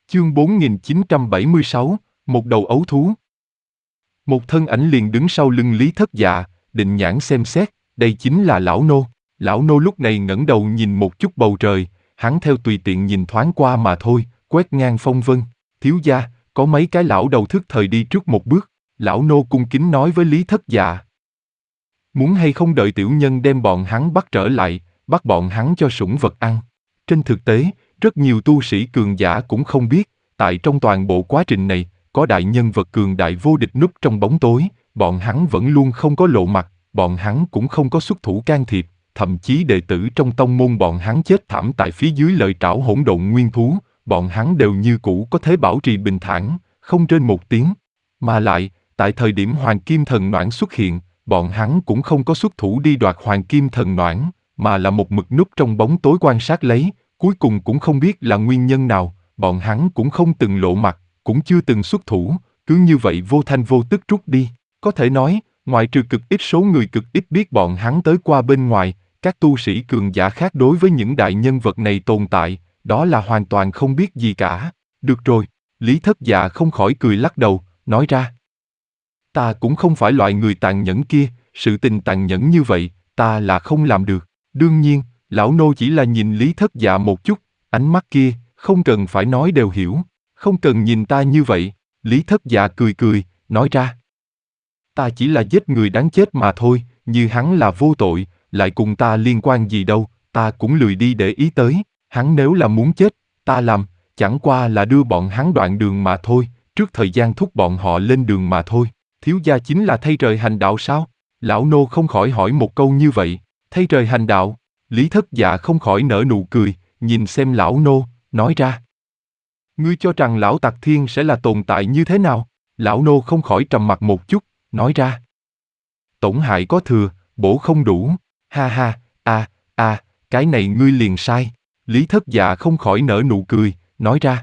Chương 4976, một đầu ấu thú. Một thân ảnh liền đứng sau lưng Lý Thất Dạ, định nhãn xem xét, đây chính là lão nô. Lão nô lúc này ngẩng đầu nhìn một chút bầu trời, hắn theo tùy tiện nhìn thoáng qua mà thôi, quét ngang phong vân. Thiếu gia, có mấy cái lão đầu thức thời đi trước một bước. Lão nô cung kính nói với Lý Thất Dạ. Muốn hay không đợi tiểu nhân đem bọn hắn bắt trở lại, bắt bọn hắn cho sủng vật ăn. Trên thực tế, rất nhiều tu sĩ cường giả cũng không biết, tại trong toàn bộ quá trình này, có đại nhân vật cường đại vô địch núp trong bóng tối, bọn hắn vẫn luôn không có lộ mặt, bọn hắn cũng không có xuất thủ can thiệp, thậm chí đệ tử trong tông môn bọn hắn chết thảm tại phía dưới lợi trảo hỗn độn nguyên thú, bọn hắn đều như cũ có thể bảo trì bình thản, không rên một tiếng. Mà lại, tại thời điểm Hoàng Kim Thần Noãn xuất hiện, bọn hắn cũng không có xuất thủ đi đoạt Hoàng Kim Thần Noãn, mà là một mực núp trong bóng tối quan sát lấy, cuối cùng cũng không biết là nguyên nhân nào, bọn hắn cũng không từng lộ mặt, cũng chưa từng xuất thủ, cứ như vậy vô thanh vô tức rút đi. Có thể nói, ngoại trừ cực ít số người cực ít biết bọn hắn tới qua bên ngoài, các tu sĩ cường giả khác đối với những đại nhân vật này tồn tại, đó là hoàn toàn không biết gì cả. Được rồi, Lý Thất Dạ không khỏi cười lắc đầu, nói ra. Ta cũng không phải loại người tàn nhẫn kia, sự tình tàn nhẫn như vậy, ta là không làm được. Đương nhiên, lão nô chỉ là nhìn Lý Thất Dạ một chút, ánh mắt kia, không cần phải nói đều hiểu, không cần nhìn ta như vậy. Lý Thất Dạ cười cười, nói ra. Ta chỉ là giết người đáng chết mà thôi, như hắn là vô tội, lại cùng ta liên quan gì đâu, ta cũng lười đi để ý tới, hắn nếu là muốn chết, ta làm, chẳng qua là đưa bọn hắn đoạn đường mà thôi, trước thời gian thúc bọn họ lên đường mà thôi. Thiếu gia chính là thay trời hành đạo sao? Lão nô không khỏi hỏi một câu như vậy, thay trời hành đạo. Lý Thất Dạ không khỏi nở nụ cười, nhìn xem lão nô, nói ra. Ngươi cho rằng lão Tặc Thiên sẽ là tồn tại như thế nào? Lão nô không khỏi trầm mặc một chút, nói ra. Tổn hại có thừa, bổ không đủ, ha ha, cái này ngươi liền sai. Lý Thất Dạ không khỏi nở nụ cười, nói ra.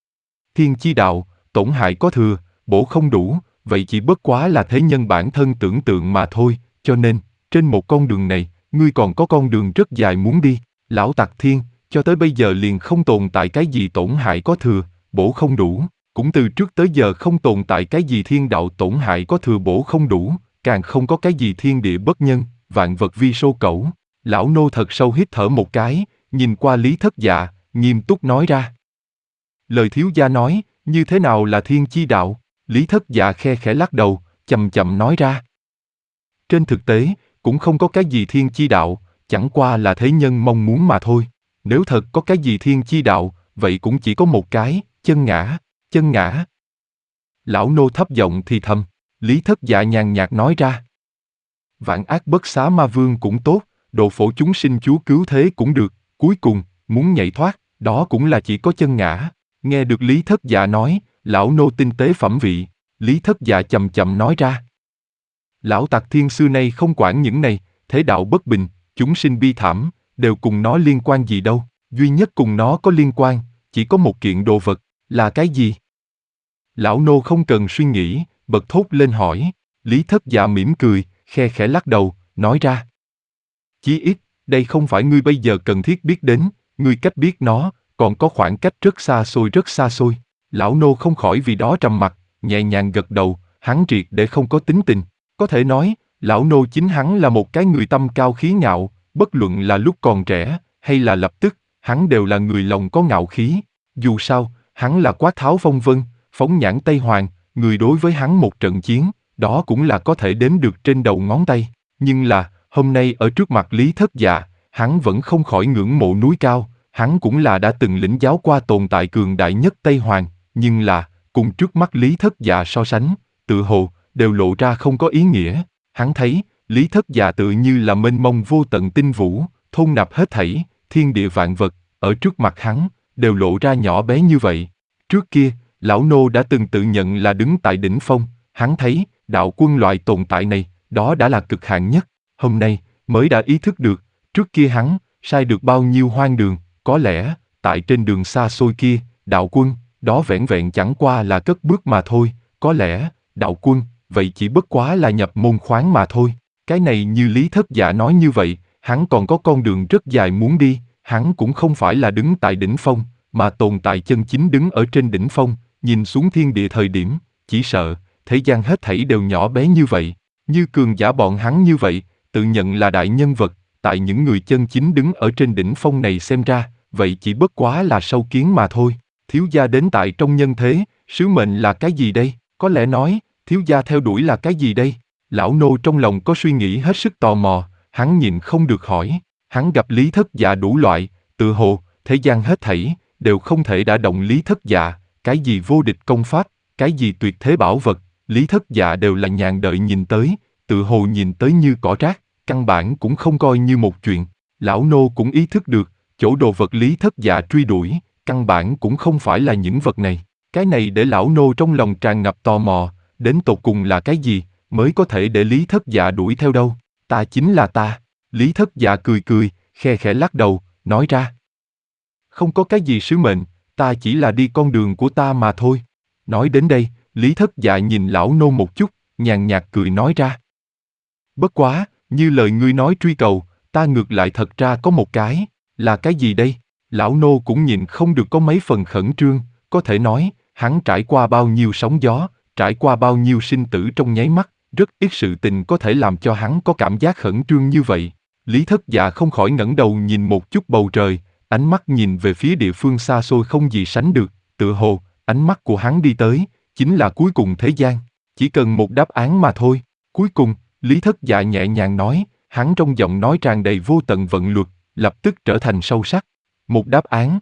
Thiên chi đạo, tổn hại có thừa, bổ không đủ, vậy chỉ bất quá là thế nhân bản thân tưởng tượng mà thôi, cho nên, trên một con đường này, ngươi còn có con đường rất dài muốn đi. Lão Tặc Thiên, cho tới bây giờ liền không tồn tại cái gì tổn hại có thừa, bổ không đủ, cũng từ trước tới giờ không tồn tại cái gì thiên đạo tổn hại có thừa bổ không đủ, càng không có cái gì thiên địa bất nhân, vạn vật vi số cẩu. Lão nô thật sâu hít thở một cái, nhìn qua Lý Thất Dạ, nghiêm túc nói ra. Lời thiếu gia nói, như thế nào là thiên chi đạo? Lý Thất Dạ khe khẽ lắc đầu, chậm chậm nói ra. Trên thực tế, cũng không có cái gì thiên chi đạo, chẳng qua là thế nhân mong muốn mà thôi. Nếu thật có cái gì thiên chi đạo, vậy cũng chỉ có một cái, chân ngã, chân ngã. Lão nô thấp giọng thì thầm, Lý Thất Dạ nhàn nhạt nói ra. Vạn ác bất xá ma vương cũng tốt, độ phổ chúng sinh chúa cứu thế cũng được, cuối cùng, muốn nhảy thoát, đó cũng là chỉ có chân ngã. Nghe được Lý Thất Dạ nói, lão nô tinh tế phẩm vị, Lý Thất Dạ chậm chậm nói ra. Lão Tặc Thiên xưa nay không quản những này, thế đạo bất bình, chúng sinh bi thảm, đều cùng nó liên quan gì đâu, duy nhất cùng nó có liên quan, chỉ có một kiện đồ vật, là cái gì? Lão nô không cần suy nghĩ, bật thốt lên hỏi, Lý Thất Dạ mỉm cười, khe khẽ lắc đầu, nói ra. Chí ít, đây không phải ngươi bây giờ cần thiết biết đến, ngươi cách biết nó, còn có khoảng cách rất xa xôi rất xa xôi. Lão nô không khỏi vì đó trầm mặc, nhẹ nhàng gật đầu, hắn triệt để không có tính tình. Có thể nói, lão nô chính hắn là một cái người tâm cao khí ngạo, bất luận là lúc còn trẻ, hay là lập tức, hắn đều là người lòng có ngạo khí. Dù sao, hắn là quát tháo phong vân, phóng nhãn Tây Hoàng, người đối với hắn một trận chiến, đó cũng là có thể đếm được trên đầu ngón tay. Nhưng là, hôm nay ở trước mặt Lý Thất Dạ, hắn vẫn không khỏi ngưỡng mộ núi cao, hắn cũng là đã từng lĩnh giáo qua tồn tại cường đại nhất Tây Hoàng, nhưng là, cùng trước mắt Lý Thất Dạ so sánh, tự hồ, đều lộ ra không có ý nghĩa. Hắn thấy, Lý Thất Dạ tự như là mênh mông vô tận tinh vũ, thôn nạp hết thảy, thiên địa vạn vật, ở trước mặt hắn, đều lộ ra nhỏ bé như vậy. Trước kia, lão nô đã từng tự nhận là đứng tại đỉnh phong, hắn thấy, đạo quân loại tồn tại này, đó đã là cực hạn nhất. Hôm nay, mới đã ý thức được, trước kia hắn, sai được bao nhiêu hoang đường, có lẽ, tại trên đường xa xôi kia, đạo quân, đó vẻn vẹn chẳng qua là cất bước mà thôi, có lẽ, đạo quân, vậy chỉ bất quá là nhập môn khoáng mà thôi. Cái này như Lý Thất Dạ nói như vậy, hắn còn có con đường rất dài muốn đi, hắn cũng không phải là đứng tại đỉnh phong, mà tồn tại chân chính đứng ở trên đỉnh phong, nhìn xuống thiên địa thời điểm, chỉ sợ, thế gian hết thảy đều nhỏ bé như vậy, như cường giả bọn hắn như vậy, tự nhận là đại nhân vật, tại những người chân chính đứng ở trên đỉnh phong này xem ra, vậy chỉ bất quá là sâu kiến mà thôi. Thiếu gia đến tại trong nhân thế, sứ mệnh là cái gì đây? Có lẽ nói, thiếu gia theo đuổi là cái gì đây? Lão nô trong lòng có suy nghĩ hết sức tò mò, hắn nhịn không được hỏi. Hắn gặp Lý Thất Dạ đủ loại, tự hồ, thế gian hết thảy, đều không thể đả động Lý Thất Dạ, cái gì vô địch công pháp, cái gì tuyệt thế bảo vật, Lý Thất Dạ đều là nhàn đợi nhìn tới, tự hồ nhìn tới như cỏ rác, căn bản cũng không coi như một chuyện. Lão nô cũng ý thức được, chỗ đồ vật Lý Thất Dạ truy đuổi, căn bản cũng không phải là những vật này. Cái này để lão nô trong lòng tràn ngập tò mò, đến tột cùng là cái gì, mới có thể để Lý Thất Dạ đuổi theo đâu. Ta chính là ta. Lý Thất Dạ cười cười, khe khẽ lắc đầu, nói ra. Không có cái gì sứ mệnh, ta chỉ là đi con đường của ta mà thôi. Nói đến đây, Lý Thất Dạ nhìn lão nô một chút, nhàn nhạt cười nói ra. Bất quá, như lời ngươi nói truy cầu, ta ngược lại thật ra có một cái, là cái gì đây? Lão nô cũng nhìn không được có mấy phần khẩn trương, có thể nói, hắn trải qua bao nhiêu sóng gió, trải qua bao nhiêu sinh tử trong nháy mắt, rất ít sự tình có thể làm cho hắn có cảm giác khẩn trương như vậy. Lý Thất Dạ không khỏi ngẩng đầu nhìn một chút bầu trời, ánh mắt nhìn về phía địa phương xa xôi không gì sánh được, tựa hồ, ánh mắt của hắn đi tới, chính là cuối cùng thế gian, chỉ cần một đáp án mà thôi. Cuối cùng, Lý Thất Dạ nhẹ nhàng nói, hắn trong giọng nói tràn đầy vô tận vận luật, lập tức trở thành sâu sắc. Một đáp án.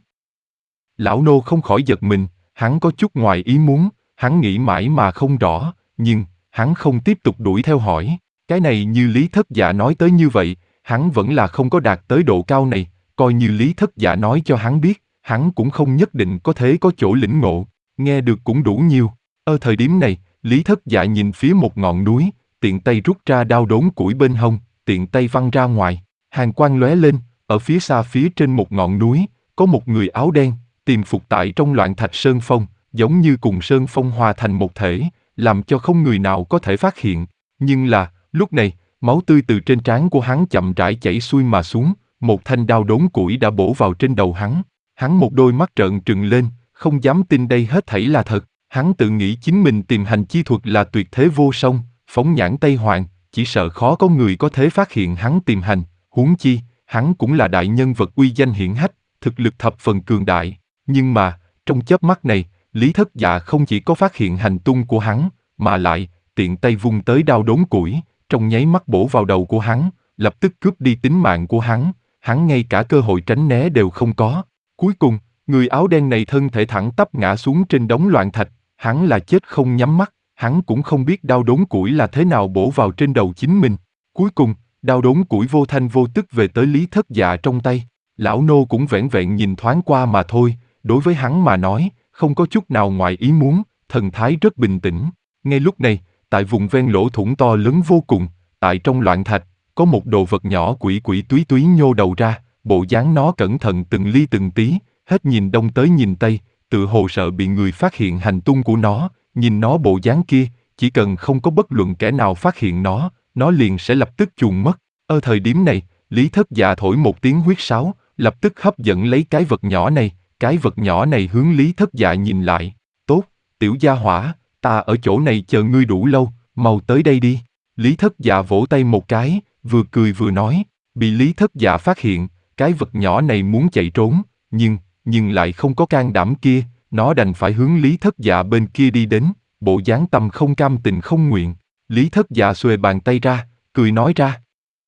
Lão nô không khỏi giật mình, hắn có chút ngoài ý muốn, hắn nghĩ mãi mà không rõ, nhưng, hắn không tiếp tục đuổi theo hỏi. Cái này như Lý Thất Dạ nói tới như vậy, hắn vẫn là không có đạt tới độ cao này, coi như Lý Thất Dạ nói cho hắn biết, hắn cũng không nhất định có thể có chỗ lĩnh ngộ, nghe được cũng đủ nhiều. Ở thời điểm này, Lý Thất Dạ nhìn phía một ngọn núi, tiện tay rút ra đao đốn củi bên hông, tiện tay văng ra ngoài, hàn quang lóe lên, ở phía xa phía trên một ngọn núi, có một người áo đen, tiềm phục tại trong loạn thạch sơn phong, giống như cùng sơn phong hòa thành một thể, làm cho không người nào có thể phát hiện. Nhưng là, lúc này, máu tươi từ trên trán của hắn chậm rãi chảy xuôi mà xuống, một thanh đao đốn củi đã bổ vào trên đầu hắn. Hắn một đôi mắt trợn trừng lên, không dám tin đây hết thảy là thật. Hắn tự nghĩ chính mình tìm hành chi thuật là tuyệt thế vô song, phóng nhãn Tây Hoàng, chỉ sợ khó có người có thể phát hiện hắn tìm hành, huống chi, hắn cũng là đại nhân vật uy danh hiển hách, thực lực thập phần cường đại. Nhưng mà, trong chớp mắt này, Lý Thất Dạ không chỉ có phát hiện hành tung của hắn, mà lại, tiện tay vung tới đao đốn củi, trong nháy mắt bổ vào đầu của hắn, lập tức cướp đi tính mạng của hắn ngay cả cơ hội tránh né đều không có. Cuối cùng, người áo đen này thân thể thẳng tắp ngã xuống trên đống loạn thạch, hắn là chết không nhắm mắt, hắn cũng không biết đao đốn củi là thế nào bổ vào trên đầu chính mình. Cuối cùng, đao đốn củi vô thanh vô tức về tới Lý Thất Dạ trong tay. Lão nô cũng vẻn vẹn nhìn thoáng qua mà thôi, đối với hắn mà nói, không có chút nào ngoài ý muốn, thần thái rất bình tĩnh. Ngay lúc này, tại vùng ven lỗ thủng to lớn vô cùng, tại trong loạn thạch, có một đồ vật nhỏ quỷ quỷ túy túy nhô đầu ra, bộ dáng nó cẩn thận từng ly từng tí, hết nhìn đông tới nhìn tây, tự hồ sợ bị người phát hiện hành tung của nó, nhìn nó bộ dáng kia, chỉ cần không có bất luận kẻ nào phát hiện nó liền sẽ lập tức chuồn mất. Ở thời điểm này, Lý Thất Dạ thổi một tiếng huyết sáo, lập tức hấp dẫn lấy cái vật nhỏ này, cái vật nhỏ này hướng Lý Thất Dạ nhìn lại. Tốt, tiểu gia hỏa, ta ở chỗ này chờ ngươi đủ lâu, mau tới đây đi. Lý Thất Dạ vỗ tay một cái, vừa cười vừa nói, bị Lý Thất Dạ phát hiện, cái vật nhỏ này muốn chạy trốn, nhưng lại không có can đảm kia, nó đành phải hướng Lý Thất Dạ bên kia đi đến, bộ dáng tâm không cam tình không nguyện. Lý Thất Dạ xuề bàn tay ra, cười nói ra.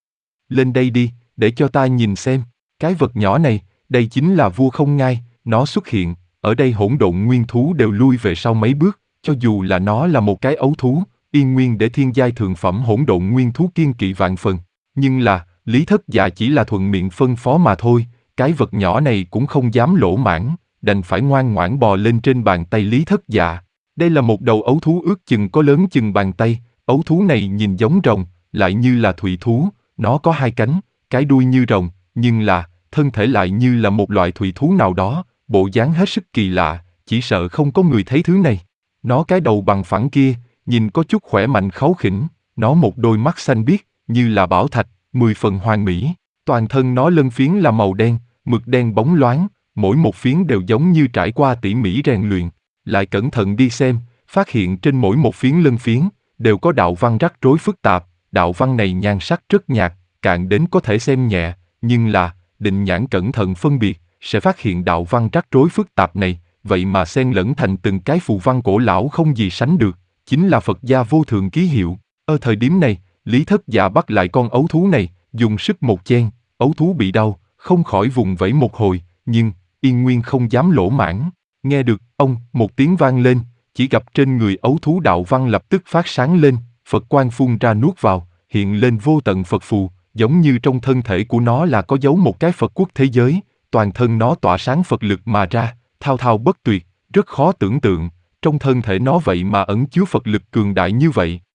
Lên đây đi, để cho ta nhìn xem, cái vật nhỏ này, đây chính là vua không ngai, nó xuất hiện, ở đây hỗn độn nguyên thú đều lui về sau mấy bước, cho dù là nó là một cái ấu thú, yên nguyên để thiên giai thượng phẩm hỗn độn nguyên thú kiên kỵ vạn phần. Nhưng là, Lý Thất Dạ chỉ là thuận miệng phân phó mà thôi, cái vật nhỏ này cũng không dám lỗ mãng, đành phải ngoan ngoãn bò lên trên bàn tay Lý Thất Dạ. Đây là một đầu ấu thú ước chừng có lớn chừng bàn tay, ấu thú này nhìn giống rồng, lại như là thủy thú, nó có hai cánh, cái đuôi như rồng, nhưng là, thân thể lại như là một loại thủy thú nào đó, bộ dáng hết sức kỳ lạ, chỉ sợ không có người thấy thứ này. Nó cái đầu bằng phẳng kia, nhìn có chút khỏe mạnh kháu khỉnh, nó một đôi mắt xanh biếc, như là bảo thạch, 10 phần hoàn mỹ, toàn thân nó lân phiến là màu đen, mực đen bóng loáng, mỗi một phiến đều giống như trải qua tỉ mỉ rèn luyện. Lại cẩn thận đi xem, phát hiện trên mỗi một phiến lân phiến, đều có đạo văn rắc rối phức tạp, đạo văn này nhan sắc rất nhạt, cạn đến có thể xem nhẹ, nhưng là, Định Nhãn cẩn thận phân biệt, sẽ phát hiện đạo văn rắc rối phức tạp này, vậy mà xen lẫn thành từng cái phù văn cổ lão không gì sánh được, chính là Phật gia vô thượng ký hiệu. Ở thời điểm này, Lý Thất Dạ bắt lại con ấu thú này, dùng sức một chen, ấu thú bị đau, không khỏi vùng vẫy một hồi, nhưng, Yên Nguyên không dám lỗ mãng. Nghe được, ông, một tiếng vang lên, chỉ gặp trên người ấu thú đạo văn lập tức phát sáng lên, Phật quang phun ra nuốt vào, hiện lên vô tận Phật phù, giống như trong thân thể của nó là có dấu một cái Phật quốc thế giới, toàn thân nó tỏa sáng Phật lực mà ra, thao thao bất tuyệt, rất khó tưởng tượng, trong thân thể nó vậy mà ẩn chứa Phật lực cường đại như vậy.